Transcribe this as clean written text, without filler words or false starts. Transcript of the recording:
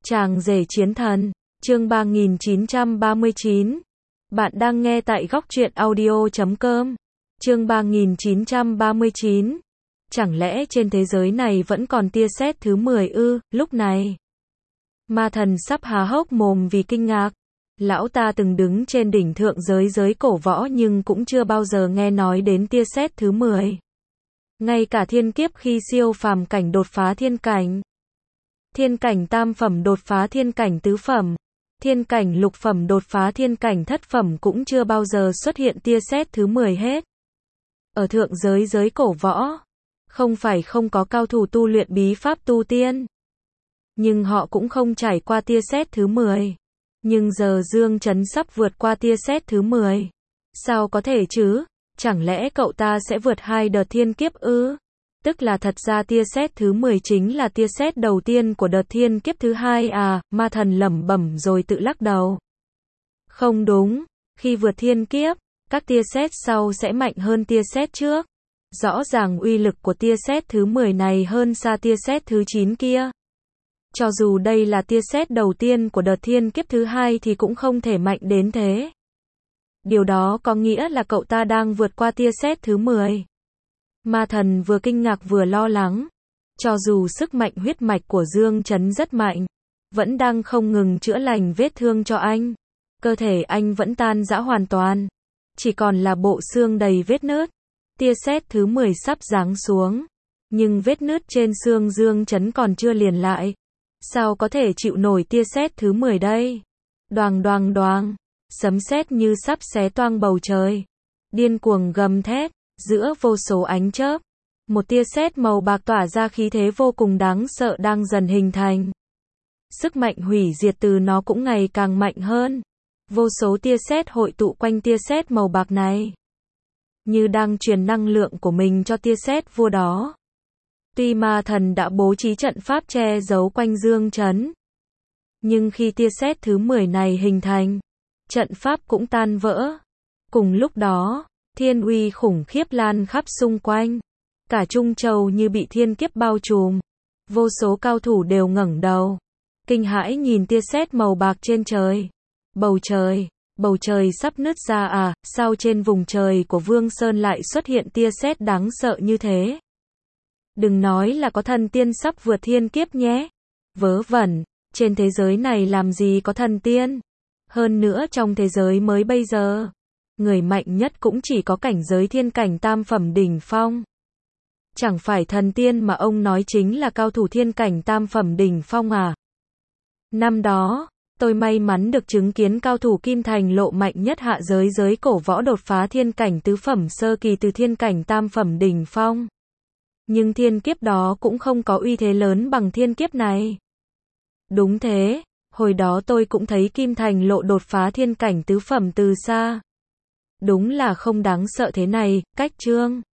Chàng rể chiến thần, chương 3939. Bạn đang nghe tại góc truyện audio.com. Chương 3939. Chẳng lẽ trên thế giới này vẫn còn tia sét thứ 10 ư? Lúc này, ma thần sắp há hốc mồm vì kinh ngạc. Lão ta từng đứng trên đỉnh thượng giới cổ võ nhưng cũng chưa bao giờ nghe nói đến tia sét thứ 10. Ngay cả thiên kiếp khi siêu phàm cảnh đột phá thiên cảnh, thiên cảnh tam phẩm đột phá thiên cảnh tứ phẩm, thiên cảnh lục phẩm đột phá thiên cảnh thất phẩm cũng chưa bao giờ xuất hiện tia sét thứ 10 hết. Ở thượng giới cổ võ, không phải không có cao thủ tu luyện bí pháp tu tiên, nhưng họ cũng không trải qua tia sét thứ 10. Nhưng giờ Dương Chấn sắp vượt qua tia sét thứ 10. Sao có thể chứ? Chẳng lẽ cậu ta sẽ vượt 2 đợt thiên kiếp ư? Tức là thật ra tia sét thứ 10 chính là tia sét đầu tiên của đợt thiên kiếp thứ 2 à? Ma thần lẩm bẩm rồi tự lắc đầu. Không đúng, khi vượt thiên kiếp, các tia sét sau sẽ mạnh hơn tia sét trước. Rõ ràng uy lực của tia sét thứ 10 này hơn xa tia sét thứ 9 kia. Cho dù đây là tia sét đầu tiên của đợt thiên kiếp thứ 2 thì cũng không thể mạnh đến thế. Điều đó có nghĩa là cậu ta đang vượt qua tia sét thứ 10. Ma thần vừa kinh ngạc vừa lo lắng. Cho dù sức mạnh huyết mạch của Dương Chấn rất mạnh, vẫn đang không ngừng chữa lành vết thương cho anh. Cơ thể anh vẫn tan rã hoàn toàn, chỉ còn là bộ xương đầy vết nứt. Tia sét thứ 10 sắp giáng xuống, nhưng vết nứt trên xương Dương Chấn còn chưa liền lại. Sao có thể chịu nổi tia sét thứ 10 đây? Đoàng đoàng đoàng, sấm sét như sắp xé toang bầu trời, điên cuồng gầm thét, giữa vô số ánh chớp, một tia sét màu bạc tỏa ra khí thế vô cùng đáng sợ đang dần hình thành. Sức mạnh hủy diệt từ nó cũng ngày càng mạnh hơn. Vô số tia sét hội tụ quanh tia sét màu bạc này, như đang truyền năng lượng của mình cho tia sét vua đó. Tuy ma thần đã bố trí trận pháp che giấu quanh Dương Chấn, nhưng khi tia sét thứ 10 này hình thành, trận pháp cũng tan vỡ. Cùng lúc đó, thiên uy khủng khiếp lan khắp xung quanh. Cả Trung Châu như bị thiên kiếp bao trùm. Vô số cao thủ đều ngẩng đầu, kinh hãi nhìn tia sét màu bạc trên trời. Bầu trời sắp nứt ra à? Sao trên vùng trời của Vương Sơn lại xuất hiện tia sét đáng sợ như thế? Đừng nói là có thần tiên sắp vượt thiên kiếp nhé. Vớ vẩn, trên thế giới này làm gì có thần tiên? Hơn nữa trong thế giới mới bây giờ, người mạnh nhất cũng chỉ có cảnh giới thiên cảnh tam phẩm đỉnh phong. Chẳng phải thần tiên mà ông nói chính là cao thủ thiên cảnh tam phẩm đỉnh phong à? Năm đó, tôi may mắn được chứng kiến cao thủ Kim Thành Lộ mạnh nhất hạ giới cổ võ đột phá thiên cảnh tứ phẩm sơ kỳ từ thiên cảnh tam phẩm đỉnh phong. Nhưng thiên kiếp đó cũng không có uy thế lớn bằng thiên kiếp này. Đúng thế, hồi đó tôi cũng thấy Kim Thành Lộ đột phá thiên cảnh tứ phẩm từ xa. Đúng là không đáng sợ thế này. Cách chương